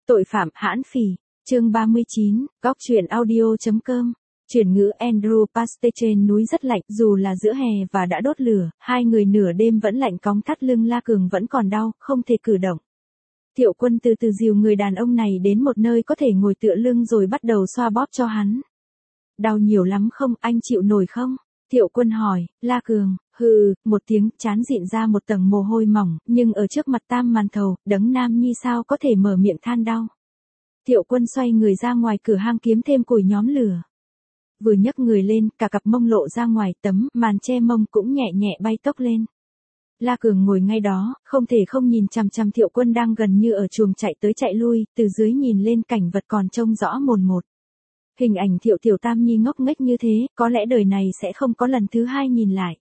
Tội phạm hãn phỉ, chương 39, góc truyện audio.com. Chuyển ngữ Andrew Paste trên núi rất lạnh, dù là giữa hè và đã đốt lửa, hai người nửa đêm vẫn lạnh cóng thắt lưng, La Cường vẫn còn đau, không thể cử động. Thiệu Quân từ từ dìu người đàn ông này đến một nơi có thể ngồi tựa lưng rồi bắt đầu xoa bóp cho hắn. Đau nhiều lắm không, anh chịu nổi không? Thiệu Quân hỏi. La Cường, một tiếng, trán dịn ra một tầng mồ hôi mỏng, nhưng ở trước mặt Tam Màn Thầu, đấng nam nhi sao có thể mở miệng than đau. Thiệu Quân xoay người ra ngoài cửa hang kiếm thêm củi nhóm lửa. Vừa nhấc người lên, cả cặp mông lộ ra ngoài, tấm màn che mông cũng nhẹ nhẹ bay tốc lên. La Cường ngồi ngay đó, không thể không nhìn chằm chằm Thiệu Quân đang gần như ở chuồng chạy tới chạy lui, từ dưới nhìn lên cảnh vật còn trông rõ mồn một. Hình ảnh Tiểu Tam Nhi ngốc nghếch như thế, có lẽ đời này sẽ không có lần thứ hai nhìn lại.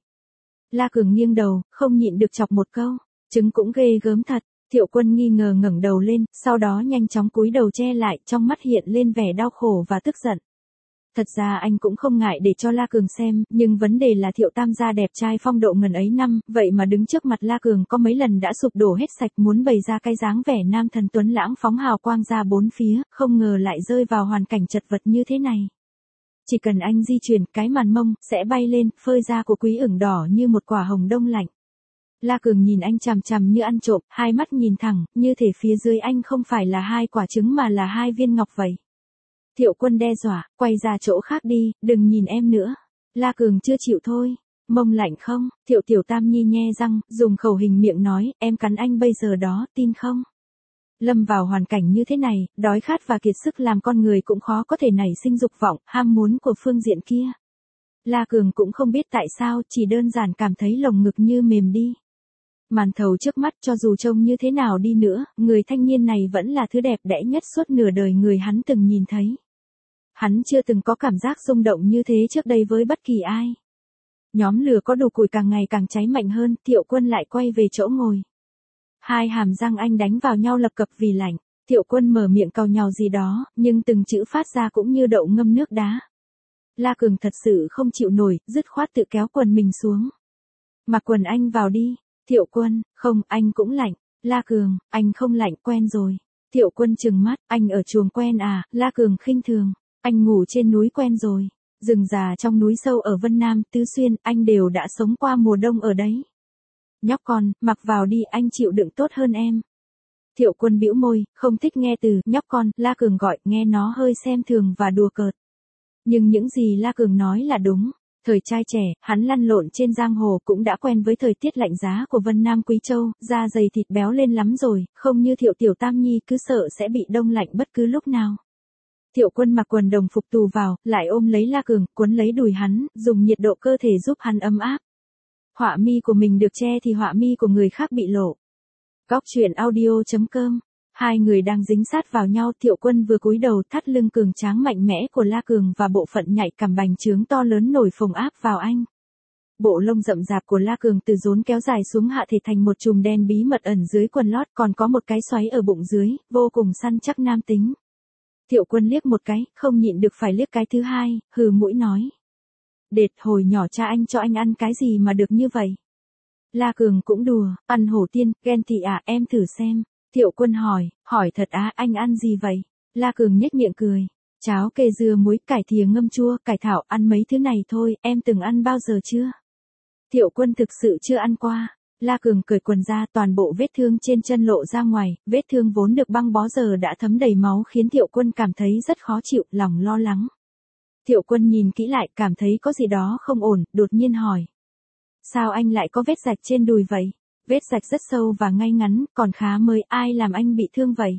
La Cường nghiêng đầu, không nhịn được chọc một câu, trứng cũng ghê gớm thật. Thiệu Quân nghi ngờ ngẩng đầu lên, sau đó nhanh chóng cúi đầu che lại, trong mắt hiện lên vẻ đau khổ và tức giận. Thật ra anh cũng không ngại để cho La Cường xem, nhưng vấn đề là Thiệu Tam gia đẹp trai phong độ ngần ấy năm, vậy mà đứng trước mặt La Cường có mấy lần đã sụp đổ hết sạch, muốn bày ra cái dáng vẻ nam thần tuấn lãng phóng hào quang ra bốn phía, không ngờ lại rơi vào hoàn cảnh chật vật như thế này. Chỉ cần anh di chuyển, cái màn mông sẽ bay lên, phơi da của Quý ửng đỏ như một quả hồng đông lạnh. La Cường nhìn anh chằm chằm như ăn trộm, hai mắt nhìn thẳng, như thể phía dưới anh không phải là hai quả trứng mà là hai viên ngọc vậy. Thiệu Quân đe dọa, quay ra chỗ khác đi, đừng nhìn em nữa. La Cường chưa chịu thôi. Mông lạnh không? Tiểu Tam Nhi nhe răng, dùng khẩu hình miệng nói, em cắn anh bây giờ đó, tin không? Lâm vào hoàn cảnh như thế này, đói khát và kiệt sức làm con người cũng khó có thể nảy sinh dục vọng, ham muốn của phương diện kia. La Cường cũng không biết tại sao, chỉ đơn giản cảm thấy lồng ngực như mềm đi. Màn Thầu trước mắt, cho dù trông như thế nào đi nữa, người thanh niên này vẫn là thứ đẹp đẽ nhất suốt nửa đời người hắn từng nhìn thấy. Hắn chưa từng có cảm giác rung động như thế trước đây với bất kỳ ai. Nhóm lửa có đủ củi càng ngày càng cháy mạnh hơn, Thiệu Quân lại quay về chỗ ngồi. Hai hàm răng anh đánh vào nhau lập cập vì lạnh. Thiệu Quân mở miệng càu nhàu gì đó, nhưng từng chữ phát ra cũng như đậu ngâm nước đá. La Cường thật sự không chịu nổi, dứt khoát tự kéo quần mình xuống. Mặc quần anh vào đi. Thiệu Quân, không, anh cũng lạnh. La Cường, anh không lạnh, quen rồi. Thiệu Quân trừng mắt, anh ở chuồng quen à? La Cường khinh thường, anh ngủ trên núi quen rồi. Rừng già trong núi sâu ở Vân Nam, Tứ Xuyên, anh đều đã sống qua mùa đông ở đấy. Nhóc con, mặc vào đi, anh chịu đựng tốt hơn em. Thiệu Quân bĩu môi, không thích nghe từ nhóc con, La Cường gọi, nghe nó hơi xem thường và đùa cợt. Nhưng những gì La Cường nói là đúng. Thời trai trẻ, hắn lăn lộn trên giang hồ cũng đã quen với thời tiết lạnh giá của Vân Nam Quý Châu, da dày thịt béo lên lắm rồi, không như Tiểu Tam Nhi cứ sợ sẽ bị đông lạnh bất cứ lúc nào. Thiệu Quân mặc quần đồng phục tù vào, lại ôm lấy La Cường, cuốn lấy đùi hắn, dùng nhiệt độ cơ thể giúp hắn ấm áp. Họa mi của mình được che thì họa mi của người khác bị lộ. Góc truyện audio.com. Hai người đang dính sát vào nhau, Thiệu Quân vừa cúi đầu thắt lưng cường tráng mạnh mẽ của La Cường và bộ phận nhạy cảm bành trướng to lớn nổi phồng áp vào anh. Bộ lông rậm rạp của La Cường từ rốn kéo dài xuống hạ thể thành một chùm đen bí mật ẩn dưới quần lót, còn có một cái xoáy ở bụng dưới, vô cùng săn chắc nam tính. Thiệu Quân liếc một cái, không nhịn được phải liếc cái thứ hai, hừ mũi nói. Đệt, hồi nhỏ cha anh cho anh ăn cái gì mà được như vậy? La Cường cũng đùa, ăn hổ tiên, ghen tị à, em thử xem. Thiệu Quân hỏi thật á, anh ăn gì vậy? La Cường nhếch miệng cười. Cháo kê dưa muối, cải thìa ngâm chua, cải thảo, ăn mấy thứ này thôi, em từng ăn bao giờ chưa? Thiệu Quân thực sự chưa ăn qua. La Cường cởi quần ra, toàn bộ vết thương trên chân lộ ra ngoài, vết thương vốn được băng bó giờ đã thấm đầy máu khiến Thiệu Quân cảm thấy rất khó chịu, lòng lo lắng. Thiệu Quân nhìn kỹ lại, cảm thấy có gì đó không ổn, đột nhiên hỏi. Sao anh lại có vết rạch trên đùi vậy? Vết rạch rất sâu và ngay ngắn, còn khá mới, ai làm anh bị thương vậy?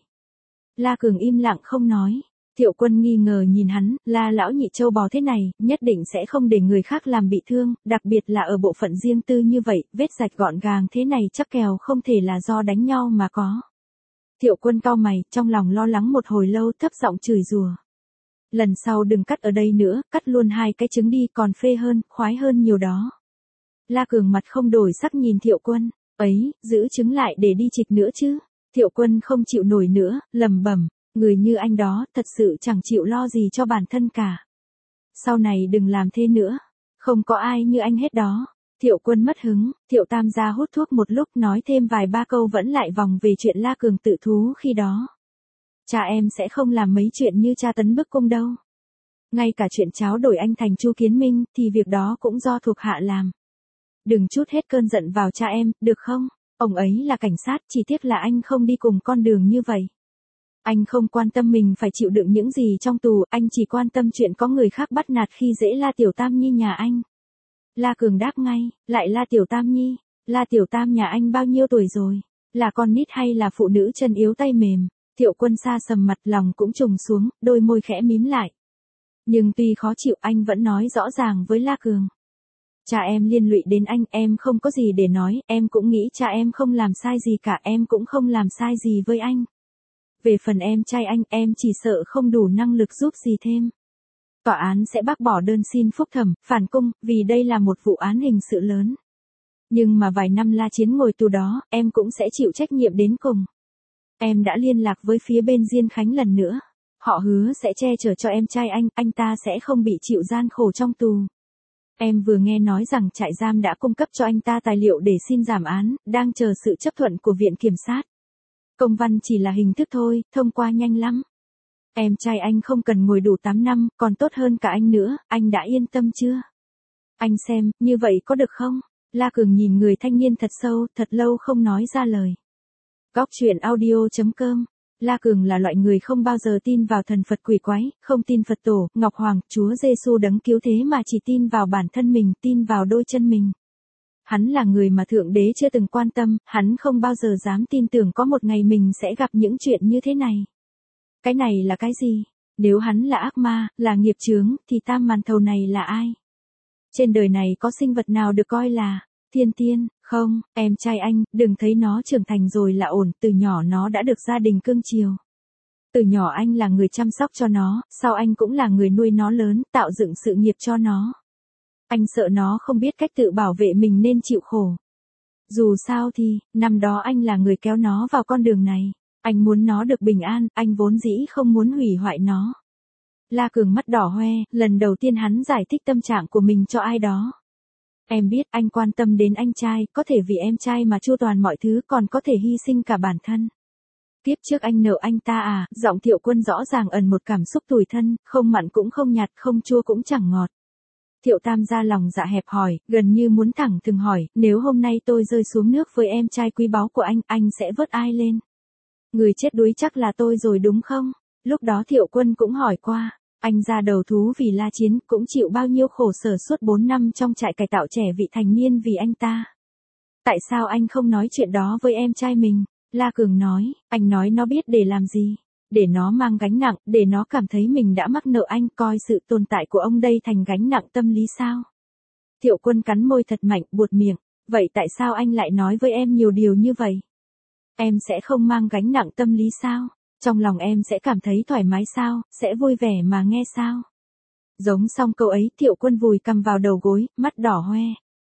La Cường im lặng không nói. Thiệu Quân nghi ngờ nhìn hắn, La lão nhị trâu bò thế này, nhất định sẽ không để người khác làm bị thương, đặc biệt là ở bộ phận riêng tư như vậy, vết rạch gọn gàng thế này chắc kèo không thể là do đánh nhau mà có. Thiệu Quân cau mày, trong lòng lo lắng một hồi lâu, thấp giọng chửi rủa. Lần sau đừng cắt ở đây nữa, cắt luôn hai cái trứng đi, còn phê hơn, khoái hơn nhiều đó. La Cường mặt không đổi sắc nhìn Thiệu Quân. Ấy, giữ trứng lại để đi trịch nữa chứ. Thiệu Quân không chịu nổi nữa, lẩm bẩm, người như anh đó, thật sự chẳng chịu lo gì cho bản thân cả. Sau này đừng làm thế nữa, không có ai như anh hết đó. Thiệu Quân mất hứng, Thiệu Tam gia hút thuốc một lúc nói thêm vài ba câu vẫn lại vòng về chuyện La Cường tự thú khi đó. Cha em sẽ không làm mấy chuyện như tra tấn bức cung đâu. Ngay cả chuyện tráo đổi anh thành Chu Kiến Minh, thì việc đó cũng do thuộc hạ làm. Đừng trút hết cơn giận vào cha em, được không? Ông ấy là cảnh sát, chỉ tiếc là anh không đi cùng con đường như vậy. Anh không quan tâm mình phải chịu đựng những gì trong tù, anh chỉ quan tâm chuyện có người khác bắt nạt khi dễ La Tiểu Tam Nhi nhà anh. La Cường đáp ngay, lại La Tiểu Tam Nhi, La Tiểu Tam nhà anh bao nhiêu tuổi rồi? Là con nít hay là phụ nữ chân yếu tay mềm? Thiệu Quân xa sầm mặt, lòng cũng trùng xuống, đôi môi khẽ mím lại. Nhưng tuy khó chịu anh vẫn nói rõ ràng với La Cường. Cha em liên lụy đến anh, em không có gì để nói, em cũng nghĩ cha em không làm sai gì cả, em cũng không làm sai gì với anh. Về phần em trai anh, em chỉ sợ không đủ năng lực giúp gì thêm. Tòa án sẽ bác bỏ đơn xin phúc thẩm, phản cung, vì đây là một vụ án hình sự lớn. Nhưng mà vài năm La Chiến ngồi tù đó, em cũng sẽ chịu trách nhiệm đến cùng. Em đã liên lạc với phía bên Diên Khánh lần nữa. Họ hứa sẽ che chở cho em trai anh ta sẽ không bị chịu gian khổ trong tù. Em vừa nghe nói rằng trại giam đã cung cấp cho anh ta tài liệu để xin giảm án, đang chờ sự chấp thuận của viện kiểm sát. Công văn chỉ là hình thức thôi, thông qua nhanh lắm. Em trai anh không cần ngồi đủ 8 năm, còn tốt hơn cả anh nữa, anh đã yên tâm chưa? Anh xem, như vậy có được không? La Cường nhìn người thanh niên thật sâu, thật lâu không nói ra lời. Góc truyện audio.com. La Cường là loại người không bao giờ tin vào thần Phật quỷ quái, không tin Phật tổ, Ngọc Hoàng, Chúa Giêsu đấng cứu thế mà chỉ tin vào bản thân mình, tin vào đôi chân mình. Hắn là người mà Thượng Đế chưa từng quan tâm, hắn không bao giờ dám tin tưởng có một ngày mình sẽ gặp những chuyện như thế này. Cái này là cái gì? Nếu hắn là ác ma, là nghiệp chướng, thì tam màn thầu này là ai? Trên đời này có sinh vật nào được coi là thiên tiên? Không, em trai anh, đừng thấy nó trưởng thành rồi là ổn, từ nhỏ nó đã được gia đình cưng chiều. Từ nhỏ anh là người chăm sóc cho nó, sau anh cũng là người nuôi nó lớn, tạo dựng sự nghiệp cho nó. Anh sợ nó không biết cách tự bảo vệ mình nên chịu khổ. Dù sao thì, năm đó anh là người kéo nó vào con đường này. Anh muốn nó được bình an, anh vốn dĩ không muốn hủy hoại nó. La Cường mắt đỏ hoe, lần đầu tiên hắn giải thích tâm trạng của mình cho ai đó. Em biết anh quan tâm đến anh trai, có thể vì em trai mà chu toàn mọi thứ, còn có thể hy sinh cả bản thân. Tiếp trước anh nợ anh ta à? Giọng Thiệu Quân rõ ràng ẩn một cảm xúc tủi thân, không mặn cũng không nhạt, không chua cũng chẳng ngọt. Thiệu Tam ra lòng dạ hẹp hòi, gần như muốn thẳng thừng hỏi, nếu hôm nay tôi rơi xuống nước với em trai quý báu của anh sẽ vớt ai lên? Người chết đuối chắc là tôi rồi đúng không? Lúc đó Thiệu Quân cũng hỏi qua, anh ra đầu thú vì La Chiến, cũng chịu bao nhiêu khổ sở suốt 4 năm trong trại cải tạo trẻ vị thành niên vì anh ta. Tại sao anh không nói chuyện đó với em trai mình? La Cường nói, anh nói nó biết để làm gì? Để nó mang gánh nặng, để nó cảm thấy mình đã mắc nợ anh, coi sự tồn tại của ông đây thành gánh nặng tâm lý sao? Thiệu Quân cắn môi thật mạnh, buột miệng, vậy tại sao anh lại nói với em nhiều điều như vậy? Em sẽ không mang gánh nặng tâm lý sao? Trong lòng em sẽ cảm thấy thoải mái sao, sẽ vui vẻ mà nghe sao? Giống xong câu ấy, Thiệu Quân vùi cằm vào đầu gối, mắt đỏ hoe.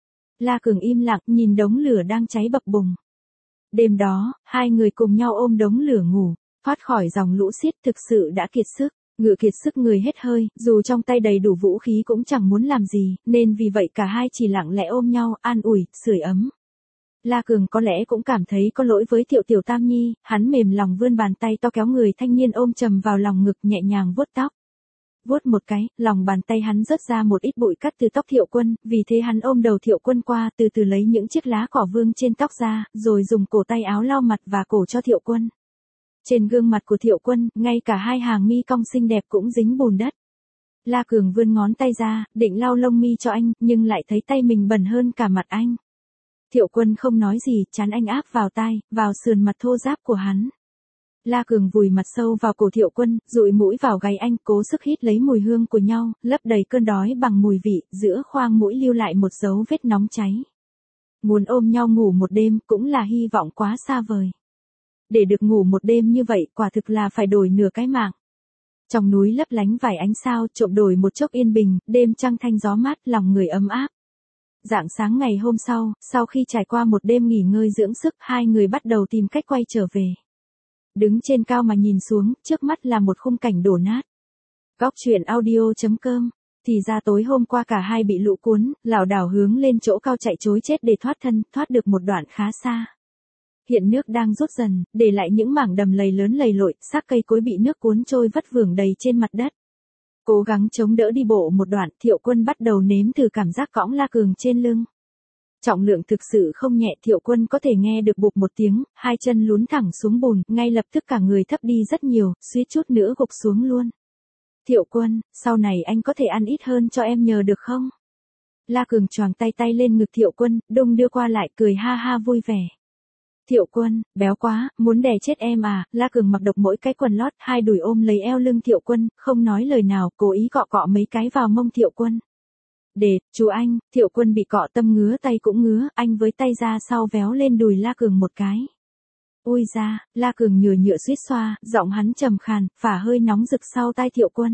La Cường im lặng, nhìn đống lửa đang cháy bập bùng. Đêm đó, hai người cùng nhau ôm đống lửa ngủ, thoát khỏi dòng lũ xiết thực sự đã kiệt sức, ngựa kiệt sức người hết hơi, dù trong tay đầy đủ vũ khí cũng chẳng muốn làm gì, nên vì vậy cả hai chỉ lặng lẽ ôm nhau, an ủi, sưởi ấm. La Cường có lẽ cũng cảm thấy có lỗi với Tiểu Tam Nhi, hắn mềm lòng vươn bàn tay to kéo người thanh niên ôm chầm vào lòng ngực, nhẹ nhàng vuốt tóc. Vuốt một cái, lòng bàn tay hắn rớt ra một ít bụi cắt từ tóc Thiệu Quân, vì thế hắn ôm đầu Thiệu Quân qua, từ từ lấy những chiếc lá cỏ vương trên tóc ra, rồi dùng cổ tay áo lau mặt và cổ cho Thiệu Quân. Trên gương mặt của Thiệu Quân, ngay cả hai hàng mi cong xinh đẹp cũng dính bùn đất. La Cường vươn ngón tay ra, định lau lông mi cho anh, nhưng lại thấy tay mình bẩn hơn cả mặt anh. Thiệu Quân không nói gì, trán anh áp vào tai, vào sườn mặt thô ráp của hắn. La Cường vùi mặt sâu vào cổ Thiệu Quân, dụi mũi vào gáy anh, cố sức hít lấy mùi hương của nhau, lấp đầy cơn đói bằng mùi vị, giữa khoang mũi lưu lại một dấu vết nóng cháy. Muốn ôm nhau ngủ một đêm cũng là hy vọng quá xa vời. Để được ngủ một đêm như vậy, quả thực là phải đổi nửa cái mạng. Trong núi lấp lánh vài ánh sao, trộm đổi một chốc yên bình, đêm trăng thanh gió mát, lòng người ấm áp. Rạng sáng ngày hôm sau khi trải qua một đêm nghỉ ngơi dưỡng sức, hai người bắt đầu tìm cách quay trở về. Đứng trên cao mà nhìn xuống, trước mắt là một khung cảnh đổ nát. Góc truyện audio.com. Thì ra tối hôm qua cả hai bị lũ cuốn, lảo đảo hướng lên chỗ cao chạy trối chết để thoát thân, thoát được một đoạn khá xa. Hiện nước đang rút dần, để lại những mảng đầm lầy lớn lầy lội, xác cây cối bị nước cuốn trôi vất vưởng đầy trên mặt đất. Cố gắng chống đỡ đi bộ một đoạn, Thiệu Quân bắt đầu nếm thử cảm giác cõng La Cường trên lưng. Trọng lượng thực sự không nhẹ, Thiệu Quân có thể nghe được bụp một tiếng, hai chân lún thẳng xuống bùn, ngay lập tức cả người thấp đi rất nhiều, suýt chút nữa gục xuống luôn. Thiệu Quân, sau này anh có thể ăn ít hơn cho em nhờ được không? La Cường choàng tay tay lên ngực Thiệu Quân, đung đưa qua lại cười ha ha vui vẻ. Thiệu Quân, béo quá, muốn đè chết em à? La Cường mặc độc mỗi cái quần lót, hai đùi ôm lấy eo lưng Thiệu Quân, không nói lời nào, cố ý cọ cọ mấy cái vào mông Thiệu Quân. Để, chú anh, Thiệu Quân bị cọ tâm ngứa tay cũng ngứa, anh với tay ra sau véo lên đùi La Cường một cái. Ui da, La Cường nhừa nhựa suýt xoa, giọng hắn trầm khàn, phả hơi nóng rực sau tai Thiệu Quân.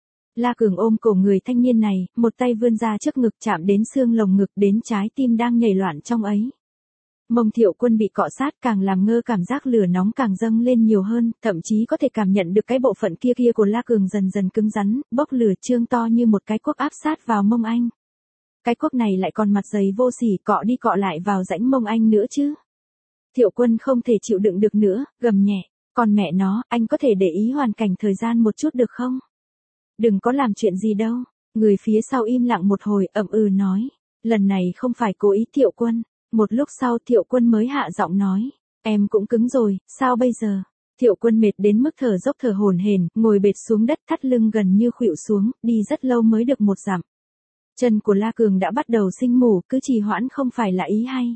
La Cường ôm cổ người thanh niên này, một tay vươn ra trước ngực chạm đến xương lồng ngực đến trái tim đang nhảy loạn trong ấy. Mông Thiệu Quân bị cọ sát càng làm ngơ cảm giác lửa nóng càng dâng lên nhiều hơn, thậm chí có thể cảm nhận được cái bộ phận kia của La Cường dần dần cứng rắn, bốc lửa trương to như một cái cuốc áp sát vào mông anh. Cái cuốc này lại còn mặt dày vô sỉ, cọ đi cọ lại vào rãnh mông anh nữa chứ. Thiệu Quân không thể chịu đựng được nữa, gầm nhẹ, còn mẹ nó, anh có thể để ý hoàn cảnh thời gian một chút được không? Đừng có làm chuyện gì đâu. Người phía sau im lặng một hồi, ậm ừ nói, lần này không phải cố ý Thiệu Quân. Một lúc sau Thiệu Quân mới hạ giọng nói, em cũng cứng rồi, sao bây giờ? Thiệu Quân mệt đến mức thở dốc thở hổn hển, ngồi bệt xuống đất, thắt lưng gần như khuỵu xuống, đi rất lâu mới được một dặm. Chân của La Cường đã bắt đầu sinh mủ, cứ trì hoãn không phải là ý hay.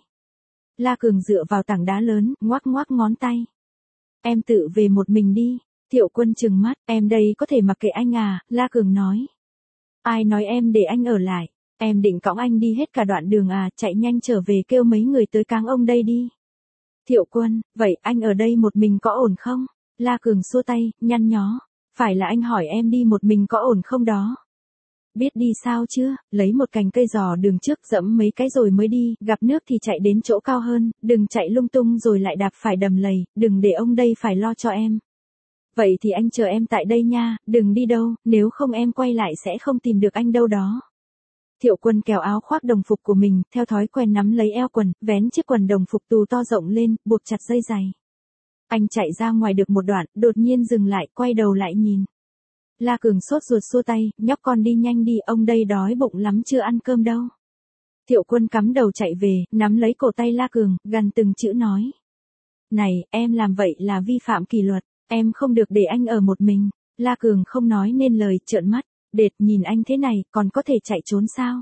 La Cường dựa vào tảng đá lớn, ngoắc ngoắc ngón tay. Em tự về một mình đi. Thiệu Quân trừng mắt, em đây có thể mặc kệ anh à? La Cường nói. Ai nói em để anh ở lại? Em định cõng anh đi hết cả đoạn đường à? Chạy nhanh trở về kêu mấy người tới cáng ông đây đi. Thiệu Quân, vậy anh ở đây một mình có ổn không? La Cường xua tay, nhăn nhó. Phải là anh hỏi em đi một mình có ổn không đó? Biết đi sao chưa, lấy một cành cây giò đường trước dẫm mấy cái rồi mới đi, gặp nước thì chạy đến chỗ cao hơn, đừng chạy lung tung rồi lại đạp phải đầm lầy, đừng để ông đây phải lo cho em. Vậy thì anh chờ em tại đây nha, đừng đi đâu, nếu không em quay lại sẽ không tìm được anh đâu đó. Thiệu Quân kéo áo khoác đồng phục của mình, theo thói quen nắm lấy eo quần, vén chiếc quần đồng phục tù to rộng lên, buộc chặt dây giày. Anh chạy ra ngoài được một đoạn, đột nhiên dừng lại, quay đầu lại nhìn. La Cường sốt ruột xua tay, nhóc con đi nhanh đi, ông đây đói bụng lắm chưa ăn cơm đâu. Thiệu Quân cắm đầu chạy về, nắm lấy cổ tay La Cường, gằn từng chữ nói. Này, em làm vậy là vi phạm kỷ luật, em không được để anh ở một mình. La Cường không nói nên lời, trợn mắt, đệt nhìn anh thế này, còn có thể chạy trốn sao?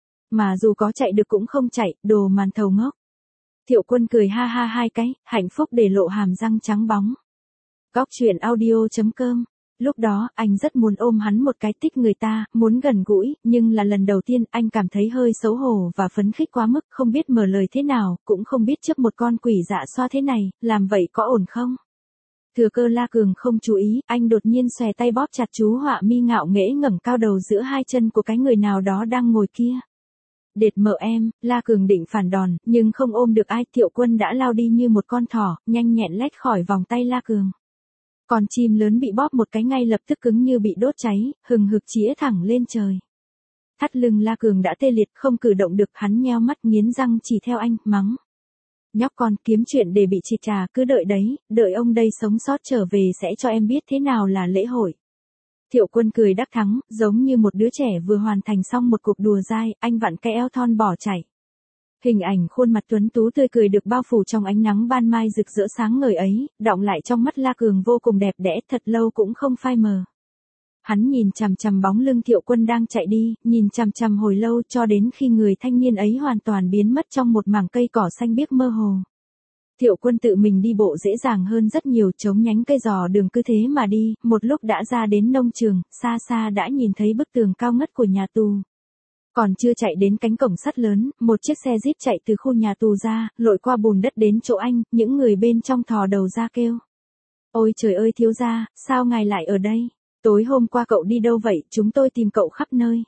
Mà dù có chạy được cũng không chạy, đồ màn thầu ngốc. Thiệu Quân cười ha ha hai cái, hạnh phúc để lộ hàm răng trắng bóng. Góc truyện audio.com. Lúc đó, anh rất muốn ôm hắn một cái, thích người ta, muốn gần gũi, nhưng là lần đầu tiên anh cảm thấy hơi xấu hổ và phấn khích quá mức, không biết mở lời thế nào, cũng không biết trước một con quỷ dạ xoa thế này, làm vậy có ổn không? Thừa cơ La Cường không chú ý, anh đột nhiên xòe tay bóp chặt chú họa mi ngạo nghễ ngẩng cao đầu giữa hai chân của cái người nào đó đang ngồi kia. Đệt mợ em, La Cường định phản đòn, nhưng không ôm được ai, Thiệu Quân đã lao đi như một con thỏ, nhanh nhẹn lách khỏi vòng tay La Cường. Còn chim lớn bị bóp một cái ngay lập tức cứng như bị đốt cháy, hừng hực chĩa thẳng lên trời. Thắt lưng La Cường đã tê liệt, không cử động được, hắn nheo mắt nghiến răng chỉ theo anh, mắng. Nhóc con kiếm chuyện để bị chị trà, cứ đợi đấy, đợi ông đây sống sót trở về sẽ cho em biết thế nào là lễ hội. Thiệu Quân cười đắc thắng, giống như một đứa trẻ vừa hoàn thành xong một cuộc đùa dai, anh vặn cái eo thon bỏ chạy. Hình ảnh khuôn mặt tuấn tú tươi cười được bao phủ trong ánh nắng ban mai rực rỡ sáng ngời ấy, đọng lại trong mắt La Cường vô cùng đẹp đẽ, thật lâu cũng không phai mờ. Hắn nhìn chằm chằm bóng lưng Thiệu Quân đang chạy đi, nhìn chằm chằm hồi lâu cho đến khi người thanh niên ấy hoàn toàn biến mất trong một mảng cây cỏ xanh biếc mơ hồ. Thiệu Quân tự mình đi bộ dễ dàng hơn rất nhiều, chống nhánh cây giò đường cứ thế mà đi, một lúc đã ra đến nông trường, xa xa đã nhìn thấy bức tường cao ngất của nhà tù. Còn chưa chạy đến cánh cổng sắt lớn, một chiếc xe jeep chạy từ khu nhà tù ra, lội qua bùn đất đến chỗ anh, những người bên trong thò đầu ra kêu. Ôi trời ơi thiếu gia, sao ngài lại ở đây? Tối hôm qua cậu đi đâu vậy, chúng tôi tìm cậu khắp nơi.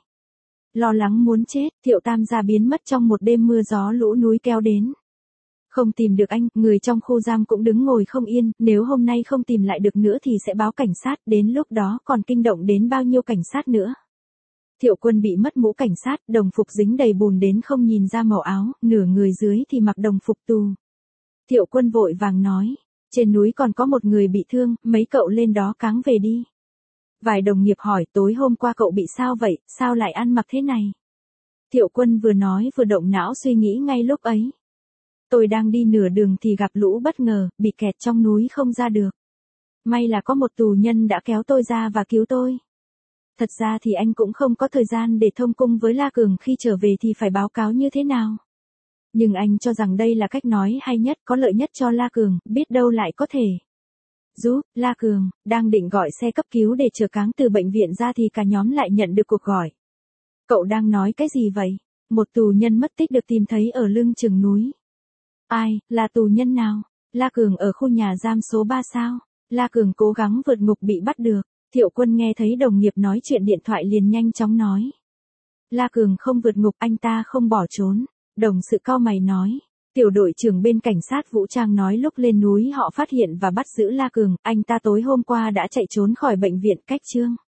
Lo lắng muốn chết, Thiệu Tam gia biến mất trong một đêm mưa gió lũ núi kéo đến. Không tìm được anh, người trong khu giam cũng đứng ngồi không yên, nếu hôm nay không tìm lại được nữa thì sẽ báo cảnh sát, đến lúc đó còn kinh động đến bao nhiêu cảnh sát nữa. Thiệu Quân bị mất mũ cảnh sát, đồng phục dính đầy bùn đến không nhìn ra màu áo, nửa người dưới thì mặc đồng phục tù. Thiệu Quân vội vàng nói. Trên núi còn có một người bị thương, mấy cậu lên đó cáng về đi. Vài đồng nghiệp hỏi tối hôm qua cậu bị sao vậy, sao lại ăn mặc thế này? Thiệu Quân vừa nói vừa động não suy nghĩ ngay lúc ấy. Tôi đang đi nửa đường thì gặp lũ bất ngờ, bị kẹt trong núi không ra được. May là có một tù nhân đã kéo tôi ra và cứu tôi. Thật ra thì anh cũng không có thời gian để thông cung với La Cường, khi trở về thì phải báo cáo như thế nào. Nhưng anh cho rằng đây là cách nói hay nhất, có lợi nhất cho La Cường, biết đâu lại có thể giúp La Cường. Đang định gọi xe cấp cứu để chở Cáng từ bệnh viện ra thì cả nhóm lại nhận được cuộc gọi. Cậu đang nói cái gì vậy? Một tù nhân mất tích được tìm thấy ở lưng chừng núi. Ai, là tù nhân nào? La Cường ở khu nhà giam số 3 sao? La Cường cố gắng vượt ngục bị bắt được. Thiệu Quân nghe thấy đồng nghiệp nói chuyện điện thoại liền nhanh chóng nói. La Cường không vượt ngục, anh ta không bỏ trốn. Đồng sự cau mày nói. Tiểu đội trưởng bên cảnh sát vũ trang nói lúc lên núi họ phát hiện và bắt giữ La Cường, anh ta tối hôm qua đã chạy trốn khỏi bệnh viện Cách Chương.